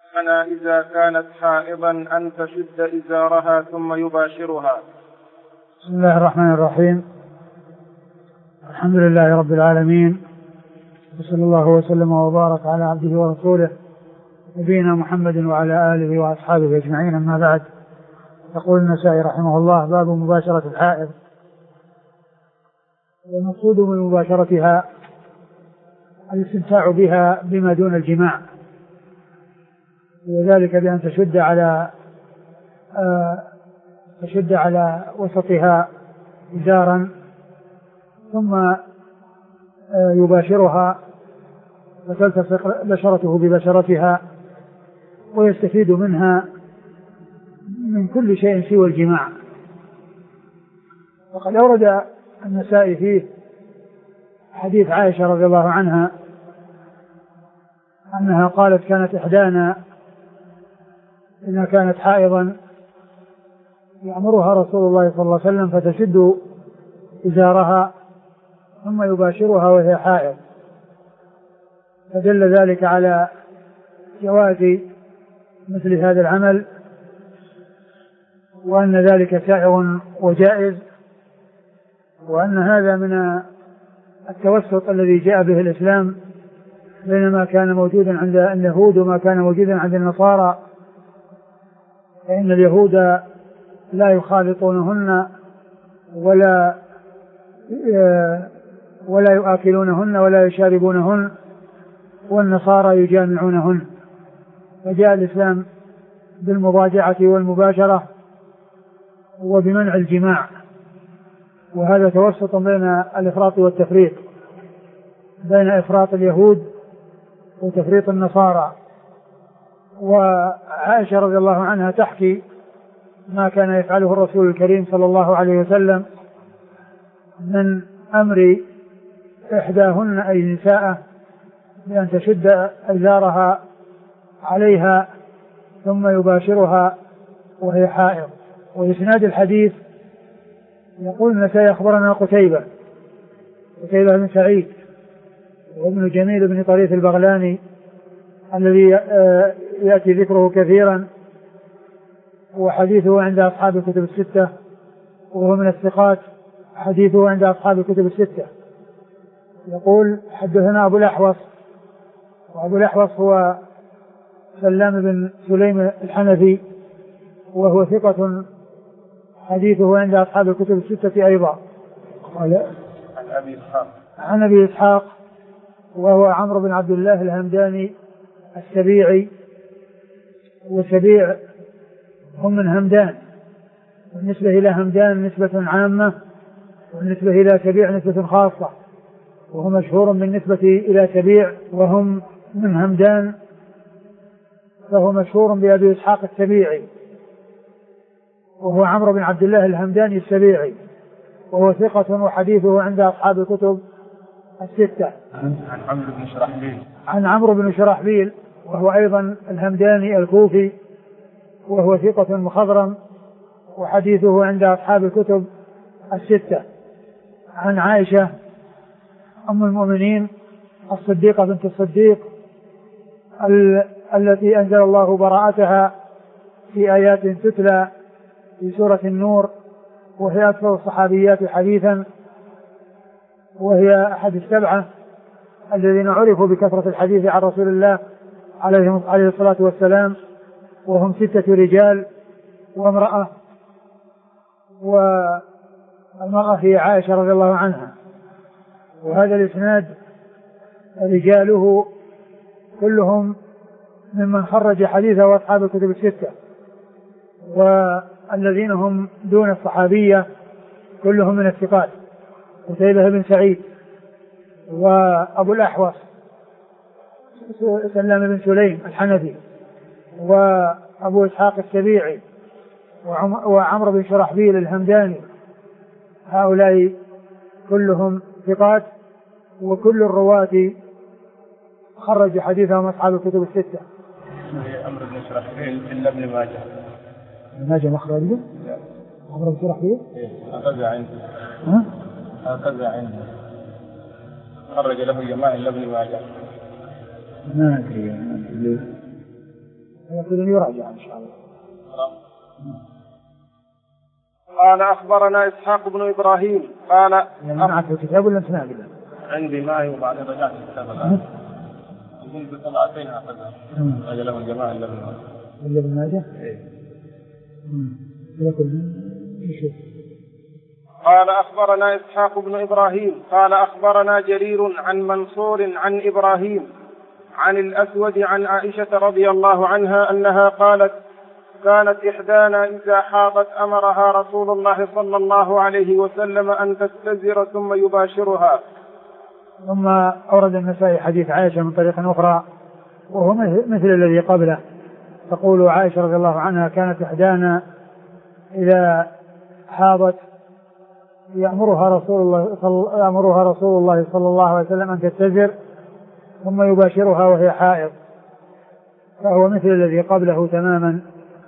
أنا إذا كانت حائضا أن تشد إزارها ثم يباشرها. بسم الله الرحمن الرحيم. الحمد لله رب العالمين، وصلى الله وسلم وبارك على عبده ورسوله نبينا محمد وعلى آله وأصحابه أجمعين، أما بعد. يقول النسائي رحمه الله: باب مباشرة الحائض. والمقصود من مباشرتها الاستمتاع بها بما دون الجماع، وذلك بأن تشد على وسطها إزارا ثم يباشرها فتلتصق بشرته ببشرتها، ويستفيد منها من كل شيء سوى الجماع. وقد أورد النسائي فيه حديث عائشة رضي الله عنها أنها قالت: كانت إحدانا إذا كانت حائضا يأمرها رسول الله صلى الله عليه وسلم فتشد إزارها ثم يباشرها وهي حائض، فدل ذلك على جواز مثل هذا العمل، وأن ذلك سائغ وجائز، وأن هذا من التوسط الذي جاء به الإسلام بين ما كان موجودا عند اليهود وما كان موجودا عند النصارى، فإن اليهود لا يخالطونهن ولا يؤكلونهن ولا يشاربونهن، والنصارى يجامعونهن. فجاء الإسلام بالمضاجعة والمباشرة وبمنع الجماع، وهذا توسط بين الإفراط والتفريط، بين إفراط اليهود وتفريط النصارى. وعائشة رضي الله عنها تحكي ما كان يفعله الرسول الكريم صلى الله عليه وسلم من أمر إحداهن أي نساءه بأن تشد إزارها عليها ثم يباشرها وهي حائض. وإسناد الحديث يقول النسائي: أخبرنا قتيبة بن سعيد وابن جميل بن طريف البغلاني الذي يأتي ذكره كثيرا، وحديثه عند أصحاب الكتب الستة، وهو من الثقات، حديثه عند أصحاب الكتب الستة. يقول: حدثنا أبو الأحوص، وأبو الأحوص هو سلام بن سليم الحنفي، وهو ثقة، حديثه عند أصحاب الكتب الستة أيضا. قال: عن أبي إسحاق وهو عمرو بن عبد الله الهمداني السبيعي، وسبيع هم من همدان، بالنسبة إلى همدان نسبة عامة، والنسبة إلى سبيع نسبة خاصة، وهو مشهور بالنسبة إلى سبيع وهم من همدان، فهو مشهور بأبي إسحاق السبيعي، وهو عمرو بن عبد الله الهمداني السبيعي، وهو ثقة، وحديثه عند أصحاب الكتب الستة. عن عمرو بن شرحبيل وهو أيضا الهمداني الكوفي، وهو ثقة مخضرم، وحديثه عند أصحاب الكتب الستة. عن عائشة أم المؤمنين الصديقة بنت الصديق التي أنزل الله براءتها في آيات تتلى في سورة النور، وهي أكثر الصحابيات حديثا، وهي أحد السبعة الذين عرفوا بكثرة الحديث عن رسول الله عليه الصلاة والسلام، وهم 6 رجال وامرأة، والمرأة هي عائشة رضي الله عنها. وهذا الإسناد رجاله كلهم ممن خرج حديثه وأصحاب الكتب الستة، والذين هم دون الصحابية كلهم من الثقات: قتيبة بن سعيد، وأبو الأحوص سلام بن سليم الحنفي، وأبو إسحاق السبيعي، وعمرو بن شرحبيل الهمداني. هؤلاء كلهم ثقات، وكل الرواة خرج حديثهم أصحاب الكتب الستة. عمرو بن شرحبيل إلا ابن ماجه. ماجه مخرجه؟ عمرو بن شرحبيل؟ هكذا عنده خرج له جماعة إلا ابن ماجه. ما أدري يقول يراجع إن شاء الله. قال أخبرنا إسحاق بن إبراهيم قال معك الكتاب ولا أنت ناقله؟ عندي معي وبعدين رجعت الكتاب الآن. يقول بطلعتين أخذها هذا له الجماعة إلا بالماجة؟ قال أخبرنا إسحاق بن إبراهيم قال أخبرنا جرير عن منصور عن إبراهيم عن الأسود عن عائشة رضي الله عنها أنها قالت كانت إحدانا إذا حاضت أمرها رسول الله صلى الله عليه وسلم أن تستزر ثم يباشرها. ثم أورد النسائي حديث عائشة من طريق أخرى وهو مثل الذي قبله. تقول عائشة رضي الله عنها كانت إحدانا إذا حاضت يأمرها رسول الله صلى الله عليه وسلم أن تستزر ثم يباشرها وهي حائض، فهو مثل الذي قبله تماما.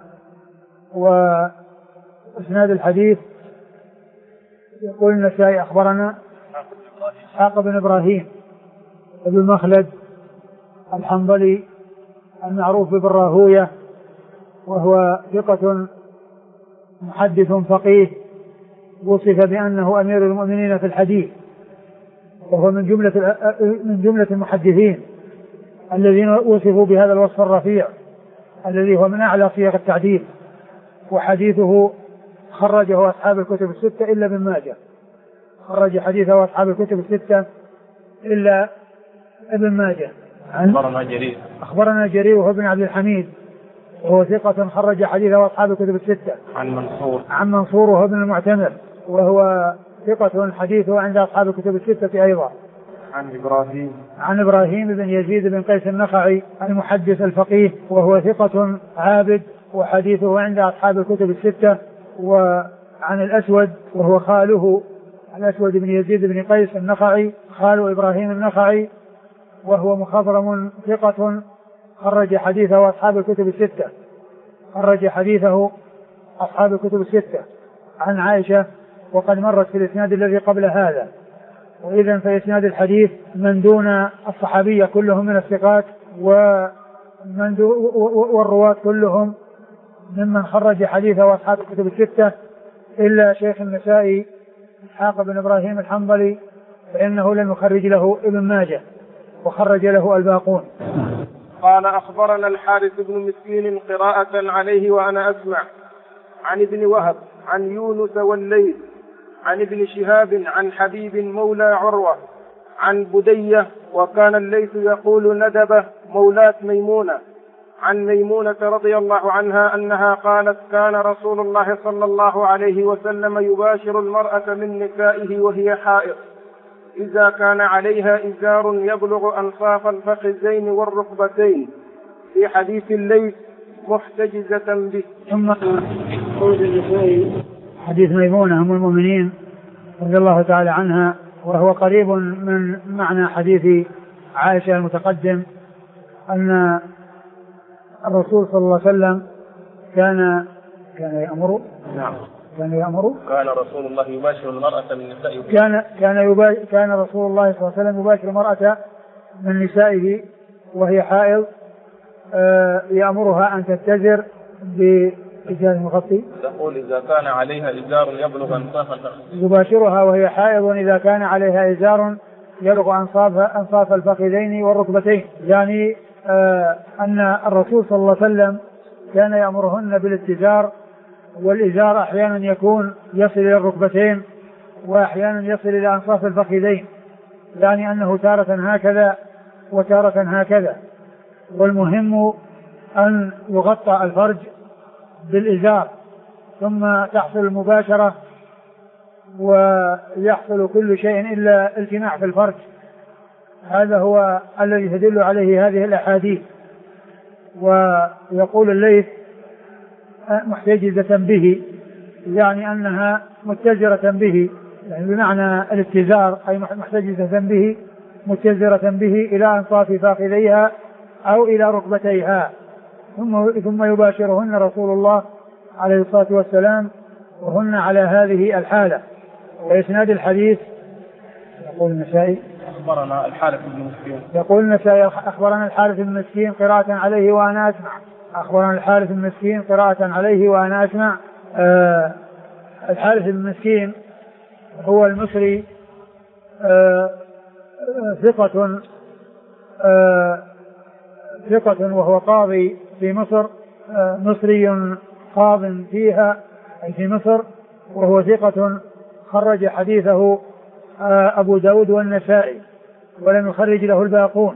وإسناد الحديث يقول النسائي أخبرنا إسحاق بن إبراهيم ابن مخلد الحنظلي المعروف بالراهوية، وهو ثقة محدث فقيه وصف بأنه أمير المؤمنين في الحديث، وهو من جملة المحدثين الذين وصفوا بهذا الوصف الرفيع الذي هو من أعلى صيغ التعديل. وحديثه خرجه أصحاب الكتب الستة إلا ابن ماجه، خرج حديثه أصحاب الكتب الستة إلا ابن ماجه. أخبرنا جرير وهو ابن عبد الحميد وهو ثقة خرج حديثه أصحاب الكتب الستة. عن منصور وهو ابن المعتمر وهو ثقة حديثه عند أصحاب الكتب الستة أيضا. عن إبراهيم بن يزيد بن قيس النخعي المحدث الفقيه وهو ثقة عابد وحديثه عند أصحاب الكتب الستة. وعن الأسود وهو خاله الأسود بن يزيد بن قيس النخعي خال إبراهيم النخعي وهو مخضرم ثقة خرج حديثه أصحاب الكتب الستة. خرج حديثه أصحاب الكتب الستة. عن عائشة وقد مرت في الإسناد الذي قبل هذا. وإذن في إسناد الحديث من دون الصحابية كلهم من الثقات والرواة كلهم ممن خرج حديثه أصحاب الكتب الستة إلا شيخ النسائي إسحاق بن إبراهيم الحنظلي فإنه لم يخرج له ابن ماجه وخرج له الباقون. قال أخبرنا الحارث بن مسكين قراءة عليه وأنا أسمع عن ابن وهب عن يونس والليث عن ابن شهاب عن حبيب مولى عروة عن بدية وكان الليث يقول ندبة مولاة ميمونة عن ميمونة رضي الله عنها أنها قالت كان رسول الله صلى الله عليه وسلم يباشر المرأة من نسائه وهي حائض إذا كان عليها إزار يبلغ أنصاف الفخذين والركبتين في حديث الليث محتجزة به. ثم حديث ميمونة أم المؤمنين رضي الله تعالى عنها وهو قريب من معنى حديث عائشة المتقدم أن الرسول صلى الله عليه وسلم كان يأمر كان رسول الله يباشر المرأة من نسائه كان رسول الله صلى الله عليه وسلم يباشر المرأة من نسائه وهي حائض يأمرها أن تتزر بإزار مغطي. تقول إذا كان عليها إزار يبلغ أنصاف الفخذين يباشرها وهي حائض إذا كان عليها إزار يبلغ أنصاف الفخذين والركبتين، يعني أن الرسول صلى الله عليه وسلم كان يأمرهن بالاتزار، والإزار أحيانا يكون يصل إلى الركبتين وأحيانا يصل إلى أنصاف الفخذين، يعني أنه تارة هكذا وتارة هكذا. والمهم أن يغطى الفرج بالإزار ثم تحصل المباشرة ويحصل كل شيء إلا التماع في الفرج. هذا هو الذي تدل عليه هذه الأحاديث. ويقول الليث محتجزة به، يعني أنها متزرة به، يعني بمعنى الاتزار أي محتجزة به متزرة به إلى أنصاف فاخذيها أو إلى ركبتيها، ثم يباشرهن رسول الله عليه الصلاة والسلام وهن على هذه الحالة. وإسناد الحديث يقول النسائي أخبرنا الحارث بن مسكين يقول النسائي أخبرنا الحارث بن مسكين قراءة عليه وأنا أسمع أخبرنا الحارث بن مسكين قراءة عليه وأنا أسمع. الحارث بن مسكين هو المصري، ثقة وهو قاضي في مصر، مصري قاض فيها أي في مصر، وهو ثقة خرج حديثه أبو داود والنسائي ولم يخرج له الباقون.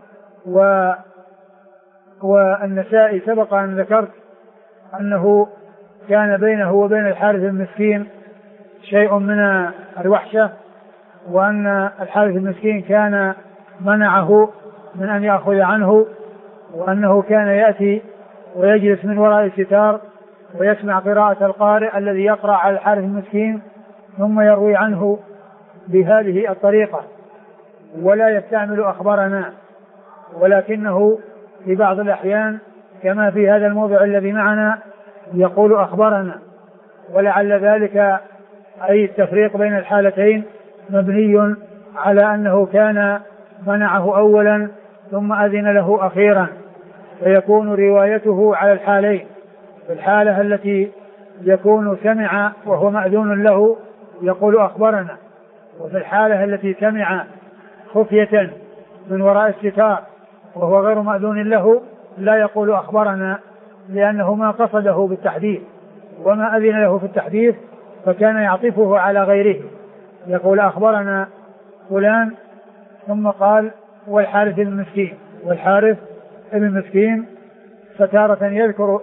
والنسائي سبق أن ذكرت أنه كان بينه وبين الحارث المسكين شيء من الوحشة، وأن الحارث المسكين كان منعه من أن يأخذ عنه، وأنه كان يأتي ويجلس من وراء الستار ويسمع قراءة القارئ الذي يقرأ على الحارث المسكين ثم يروي عنه بهذه الطريقة ولا يستعمل أخبارنا، ولكنه في بعض الأحيان كما في هذا الموضع الذي معنا يقول أخبارنا، ولعل ذلك أي التفريق بين الحالتين مبني على أنه كان منعه أولا ثم أذن له أخيرا، فيكون روايته على الحالين، في الحالة التي يكون سمع وهو مأذون له يقول أخبرنا، وفي الحالة التي سمع خفية من وراء الستار وهو غير مأذون له لا يقول أخبرنا، لأنه ما قصده بالتحديث وما أذن له في التحديث، فكان يعطفه على غيره يقول أخبرنا فلان ثم قال والحارث بن مسكين، والحارث بن مسكين فتارة يذكر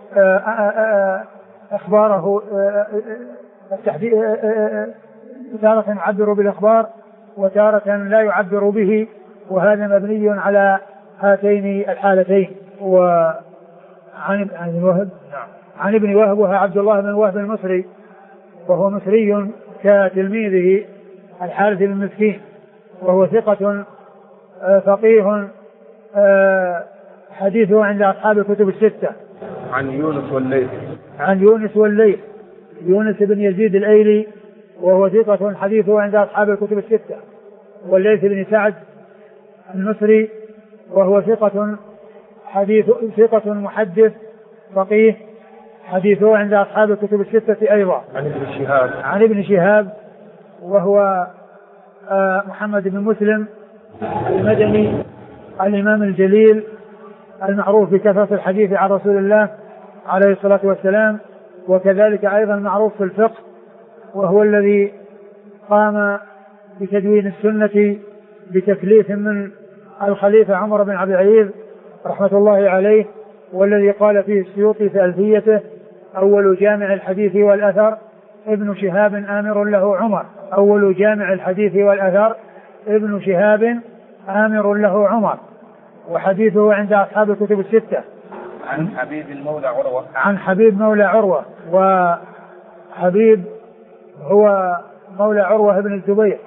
أخباره تارة يعبر بالأخبار وتارة لا يعبر به، وهذا مبني على هاتين الحالتين. وعن ابن وهب وهو عبد الله بن وهب المصري، وهو مصري كتلميذه الحارث بن مسكين، وهو ثقة فقيه حديثه عند أصحاب الكتب الستة. عن يونس والليث. عن يونس والليث، يونس بن يزيد الأيلي وهو ثقة حديثه عند أصحاب الكتب الستة. والليث بن سعد المصري وهو ثقة محدث فقيه حديثه عند أصحاب الكتب الستة أيضا. عن ابن شهاب وهو محمد بن مسلم المدني الإمام الجليل المعروف بكثرة الحديث عن رسول الله عليه الصلاة والسلام، وكذلك أيضا معروف في الفقه، وهو الذي قام بتدوين السنة بتكليف من الخليفة عمر بن عبد العزيز رحمة الله عليه، والذي قال فيه السيوطي في ألفيته أول جامع الحديث والأثر ابن شهاب آمر له عمر. أول جامع الحديث والأثر ابن شهاب آمر له عمر، وحديثه عند أصحاب الكتب الستة. عن حبيب المولى عروة. عن حبيب مولى عروة، وحبيب هو مولى عروة بن الزبير،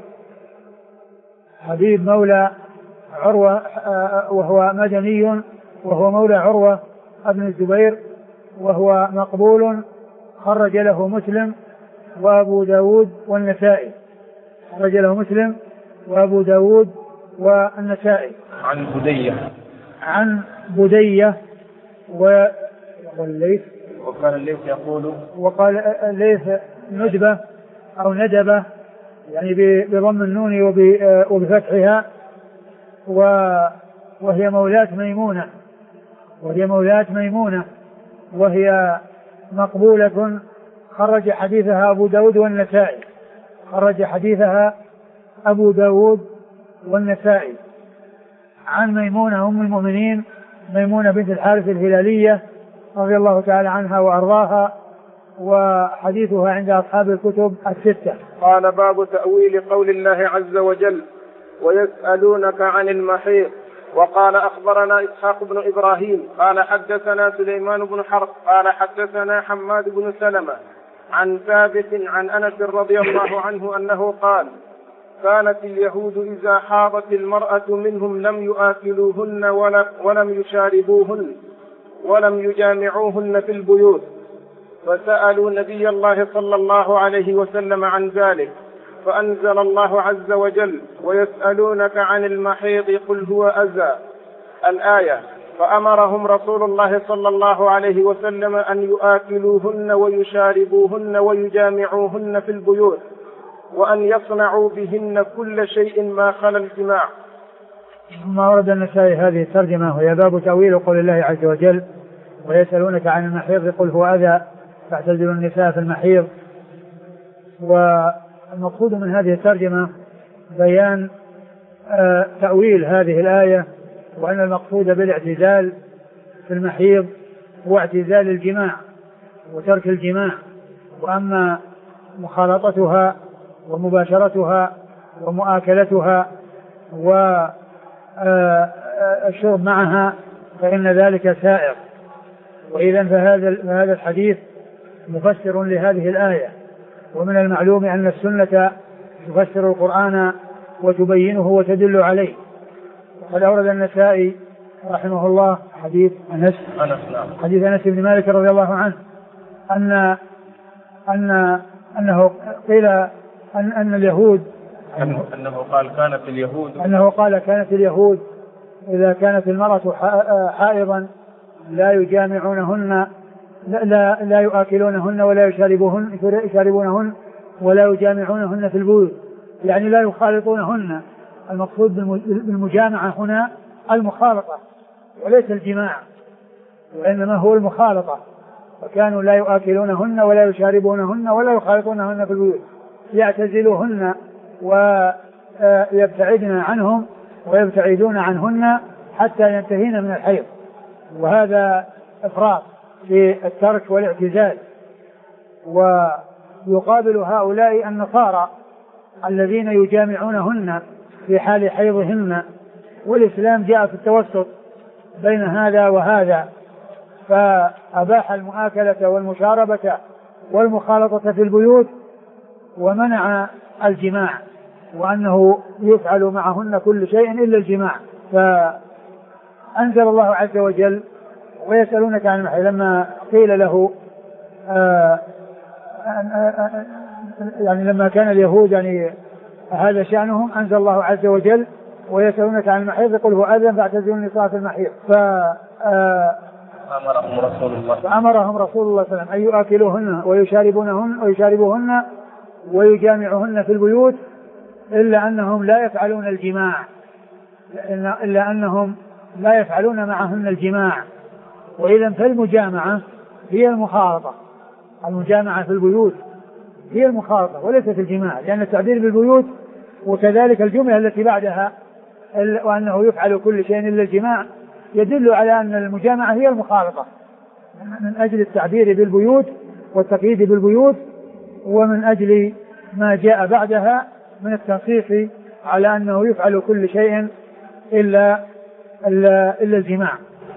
حبيب مولى عروة وهو مدني، وهو مولى عروة بن الزبير، وهو مقبول خرج له مسلم وأبو داود والنسائي. خرج له مسلم وأبو داود والنسائي. عن بدية. عن بدية والليث. وقال الليث يقول. وقال الليث ندبة أو ندبة، يعني بضم النون وبفتحها، وهي مولاة ميمونة، وهي مقبولة خرج حديثها أبو داود والنسائي. خرج حديثها أبو داود والنسائي. عن ميمونة أم المؤمنين، ميمونة بنت الحارث الهلالية رضي الله تعالى عنها وأرضاها، وحديثها عند أصحاب الكتب الستة. قال باب تأويل قول الله عز وجل ويسألونك عن المحيط. وقال أخبرنا إسحاق بن إبراهيم قال حدثنا سليمان بن حرب قال حدثنا حماد بن سلمة عن ثابت عن أنس رضي الله عنه أنه قال كانت اليهود إذا حاضت المرأة منهم لم يؤكلوهن ولم يشاربوهن ولم يجامعوهن في البيوت، فسألوا نبي الله صلى الله عليه وسلم عن ذلك، فأنزل الله عز وجل ويسألونك عن المحيض قل هو أذى الآية. فأمرهم رسول الله صلى الله عليه وسلم أن يؤكلوهن ويشاربوهن ويجامعوهن في البيوت، وأن يصنعوا بهن كل شيء ما خلا الجماع. ثم ورد النسائي هذه الترجمة وهي باب تأويل قول الله عز وجل: ويسألونك عن المحيض قل هو أذى فاعتزلوا النساء في المحيض. والمقصود من هذه الترجمة بيان تأويل هذه الآية، وأن المقصود بالاعتزال في المحيض هو اعتزال الجماع وترك الجماع، وأما مخالطتها ومباشرتها ومؤاكلتها والشرب معها فإن ذلك سائر. وإذا فهذا الحديث مفسر لهذه الآية. ومن المعلوم أن السنة تفسر القرآن وتبينه وتدل عليه. وقد أورد النسائي رحمه الله حديث أنس بن مالك رضي الله عنه أنه قيل أن اليهود أنه قال كانت اليهود إذا كانت المرأة حائضا لا يجامعونهن لا يؤكلونهن ولا يشاربونهن ولا يجامعونهن في البيوت، يعني لا يخالطونهن. المقصود بالمجامعة هنا المخالطة وليس الجماع، وإنما هو المخالطة. فكانوا لا يؤكلونهن ولا يشاربونهن ولا يخالطونهن في البيوت، يعتزلوهن ويبتعدن عنهم ويبتعدون عنهن حتى ينتهين من الحيض. وهذا إفراط في الترك والاعتزال. ويقابل هؤلاء النصارى الذين يجامعونهن في حال حيضهن، والإسلام جاء في التوسط بين هذا وهذا، فأباح المؤاكلة والمشاربة والمخالطة في البيوت ومنع الجماع، وأنه يفعل معهن كل شيء إلا الجماع. فأنزل الله عز وجل: ويسألونك عن المحيض، لما قيل له يعني لما كان اليهود يعني هذا شأنهم، أنزل الله عز وجل: ويسألونك عن المحيض قل هو أذى فاعتزلوا النساء في المحيض. فأمرهم رسول الله صلى الله عليه وسلم أن يؤكلوهن ويشاربوهن ويجامعوهن في البيوت، إلا أنهم لا يفعلون الجماع، إلا أنهم لا يفعلون معهن الجماع. وإذا فالمجامعة هي المخالطة، المجامعة في البيوت هي المخالطة وليست الجماع، لأن التعبير بالبيوت وكذلك الجملة التي بعدها وأنه يفعل كل شيء إلا الجماع يدل على أن المجامعة هي المخالطة، من أجل التعبير بالبيوت والتقييد بالبيوت، ومن أجل ما جاء بعدها من التنصيص على أنه يفعل كل شيء إلا الجماع.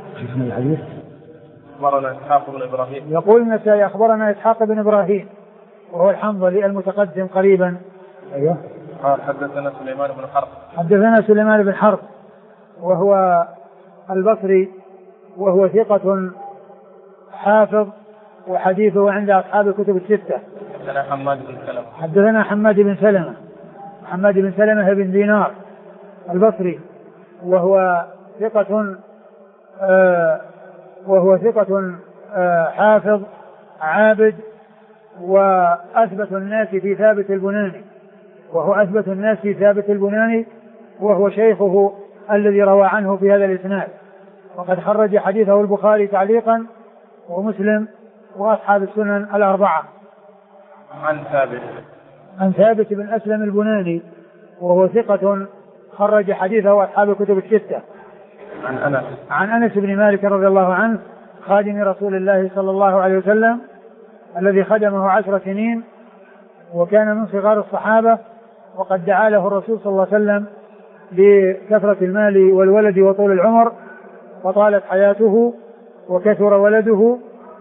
أخبرنا إسحاق بن إبراهيم. يقول النسائي: أخبرنا إسحاق بن إبراهيم وهو الحنظلي المتقدم قريبا. أيوه. حدثنا سليمان بن حرب وهو البصري وهو ثقة حافظ وحديثه عند أصحاب الكتب الستة. حدثنا حماد بن سلمة بن دينار البصري وهو ثقة حافظ عابد، وأثبت الناس في ثابت البناني، وهو شيخه الذي روى عنه في هذا الإسناد. وقد خرج حديثه البخاري تعليقا ومسلم وأصحاب السنن الأربعة. عن ثابت بن أسلم البناني وهو ثقة خرج حديثه أصحاب الكتب الستة. عن أنس بن مالك رضي الله عنه خادم رسول الله صلى الله عليه وسلم الذي خدمه 10 سنين، وكان من صغار الصحابة، وقد دعا له الرسول صلى الله عليه وسلم بكثرة المال والولد وطول العمر، وطالت حياته وكثر ولده،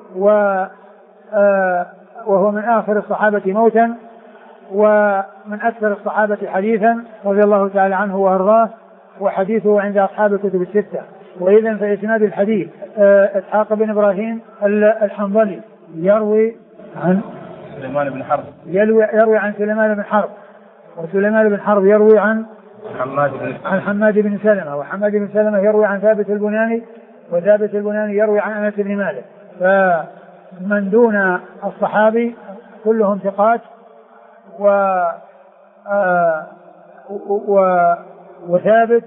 وهو من آخر الصحابة موتا ومن أكثر الصحابة حديثا رضي الله تعالى عنه وأرضاه، وحديثه عند أصحاب الكتب الستة. وإذن في إسناد الحديث إسحاق بن إبراهيم الحنظلي يروي عن سليمان بن حرب، يروي عن سليمان بن حرب، وسليمان بن حرب يروي عن حماد بن سلمة، وحماد بن سلمة يروي عن ثابت البناني، وثابت البناني يروي عن أنس بن مالك. فمن دون الصحابي كلهم ثقات وثابت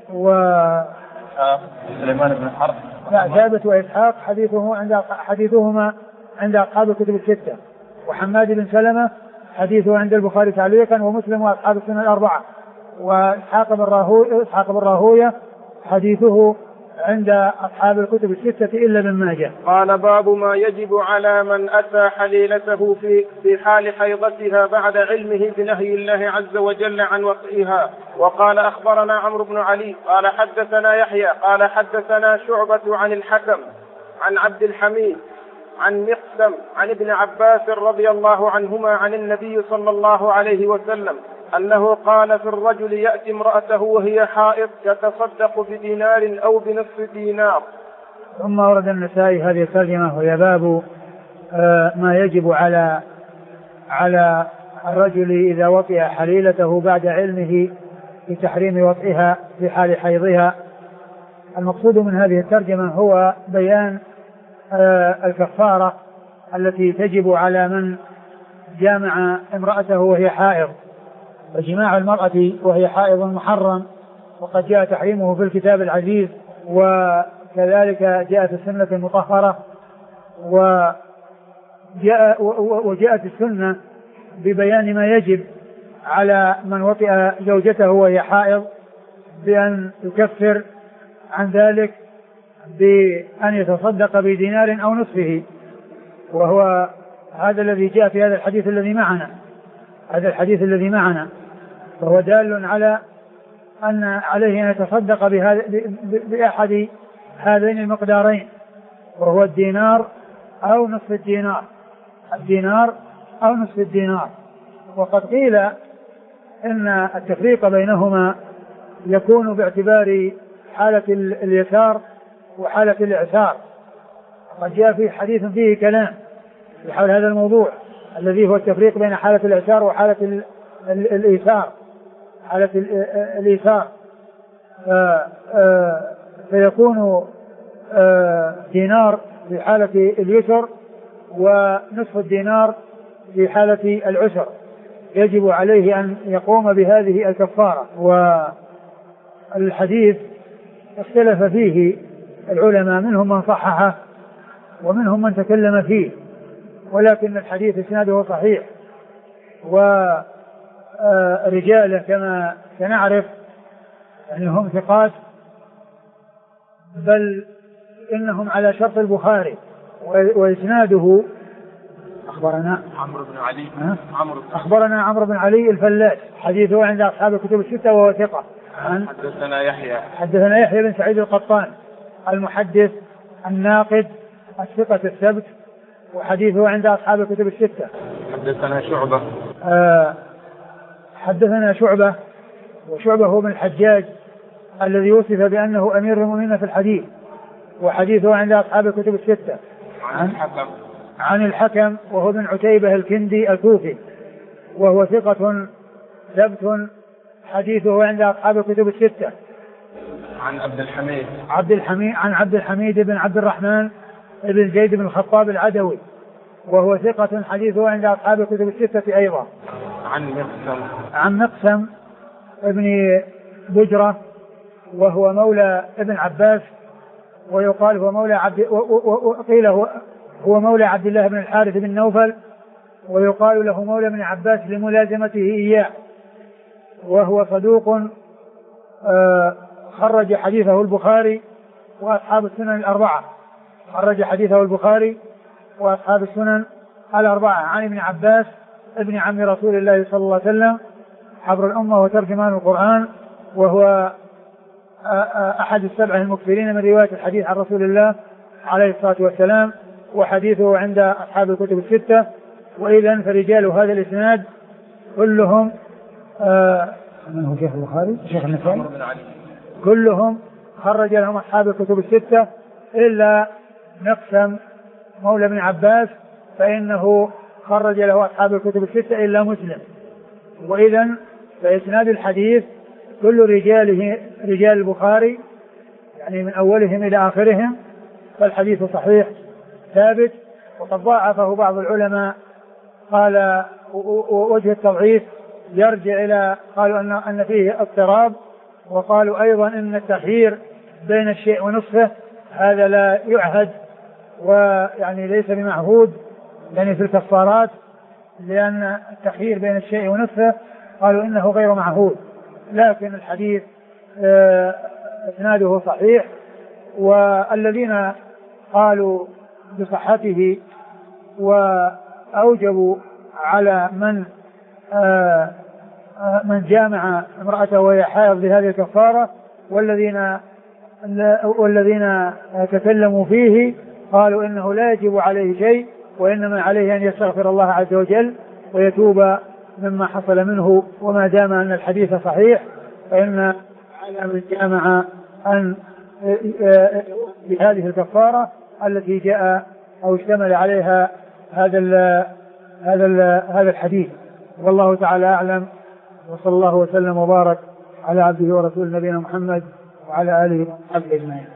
سليمان بن حرب ثابت وإسحاق حديثهما عند أصحاب الكتب الستة. وحماد بن سلمة حديثه عند البخاري تعليقا ومسلم وأصحاب السنة الأربعة. وإسحاق بن راهوية حديثه عند أصحاب الكتب الستة إلا ابن ماجه. قال باب ما يجب على من أتى حليلته في حال حيضتها بعد علمه بنهي الله عز وجل عن وطئها. وقال أخبرنا عمرو بن علي قال حدثنا يحيى قال حدثنا شعبة عن الحكم عن عبد الحميد عن مقسم عن ابن عباس رضي الله عنهما عن النبي صلى الله عليه وسلم أنه قال في الرجل يأتي امرأته وهي حائض يتصدق بدينار أو بنصف دينار. ثم ورد النسائي هذه الترجمة وهي باب ما يجب على الرجل إذا وطئ حليلته بعد علمه بتحريم وطئها في حال حيضها. المقصود من هذه الترجمة هو بيان الكفارة التي تجب على من جامع امرأته وهي حائض. وجماع المرأة وهي حائض محرم، وقد جاء تحريمه في الكتاب العزيز، وكذلك جاءت السنة المطهرة، وجاءت السنة ببيان ما يجب على من وطئ زوجته وهي حائض بأن يكفر عن ذلك بأن يتصدق بدينار أو نصفه، وهو هذا الذي جاء في هذا الحديث الذي معنا. هذا الحديث الذي معنا فهو دال على أن عليه أن يتصدق بأحد هذين المقدارين، وهو الدينار أو نصف الدينار. الدينار أو نصف الدينار. وقد قيل إن التفريق بينهما يكون باعتبار حالة اليسار وحالة الإعسار. قد جاء في حديث فيه كلام في حول هذا الموضوع الذي هو التفريق بين حالة الإعسار وحالة الإيسار. حالة الإيسار فيكون دينار في حالة اليسر ونصف الدينار في حالة العسر. يجب عليه أن يقوم بهذه الكفارة. والحديث اختلف فيه العلماء، منهم من صححه ومنهم من تكلم فيه، ولكن الحديث اسناده صحيح، ورجاله كما سنعرف أنهم ثقات، بل إنهم على شرط البخاري. وإسناده أخبرنا عمرو بن علي الفلاس حديثه عند أصحاب الكتب الستة وهو ثقة. حدثنا يحيى بن سعيد القطان المحدث الناقد الثقة الثبت وحديثه عند أصحاب الكتب الستة. حدثنا شعبة وشعبة هو بن الحجاج الذي وصف بأنه أمير المؤمنين في الحديث، وحديثه عند أصحاب الكتب الستة. عن الحكم وهو بن عتيبة الكندي الكوفي وهو ثقة ثبت حديثه عند أصحاب الكتب الستة. عن عبد الحميد بن عبد الرحمن بن زيد بن الخطاب العدوي وهو ثقة حديثه عند أصحاب الكتب الستة أيضا. عن مقسم ابن بجرة وهو مولى ابن عباس، ويقال هو مولى وقيل هو مولى عبد الله بن الحارث بن نوفل، ويقال له مولى ابن عباس لملازمته إياه، وهو صدوق خرج حديثه البخاري وأصحاب السنن الأربعة. خرج حديثه البخاري وأصحاب السنن الأربعة. عن ابن عباس ابن عم رسول الله صلى الله عليه وسلم حبر الأمة وترجمان القرآن، وهو أحد السبع المكثرين من رواية الحديث عن رسول الله عليه الصلاة والسلام، وحديثه عند أصحاب الكتب الستة. وإذن فرجال هذا الإسناد كلهم من هو شيخ البخاري شيخ النسائي كلهم خرج لهم أصحاب الكتب الستة إلا مقسم مولى ابن عباس فإنه خرج له أصحاب الكتب الستة إلا مسلم. وإذن فإسناد الحديث كل رجاله رجال البخاري، يعني من أولهم إلى آخرهم فالحديث صحيح ثابت. وقد ضاعفه بعض العلماء، قال وجه التضعيف يرجع إلى قالوا أن فيه اضطراب، وقالوا أيضا أن التخيير بين الشيء ونصفه هذا لا يعهد، ويعني ليس بمعهود يعني في الكفارات، لأن التخيير بين الشيء ونصفه قالوا إنه غير معهود. لكن الحديث إسناده صحيح، والذين قالوا بصحته وأوجبوا على من جامع امرأته وهي حائض بهذه الكفارة، والذين تكلموا فيه قالوا إنه لا يجب عليه شيء، وإنما عليه أن يستغفر الله عز وجل ويتوب مما حصل منه. وما دام أن الحديث صحيح فإن على من جامع أن بهذه الكفارة التي جاء أو اشتمل عليها هذا الحديث. والله تعالى أعلم، وصلى الله وسلم وبارك على عبده ورسوله نبينا محمد وعلى آله وصحبه أجمعين.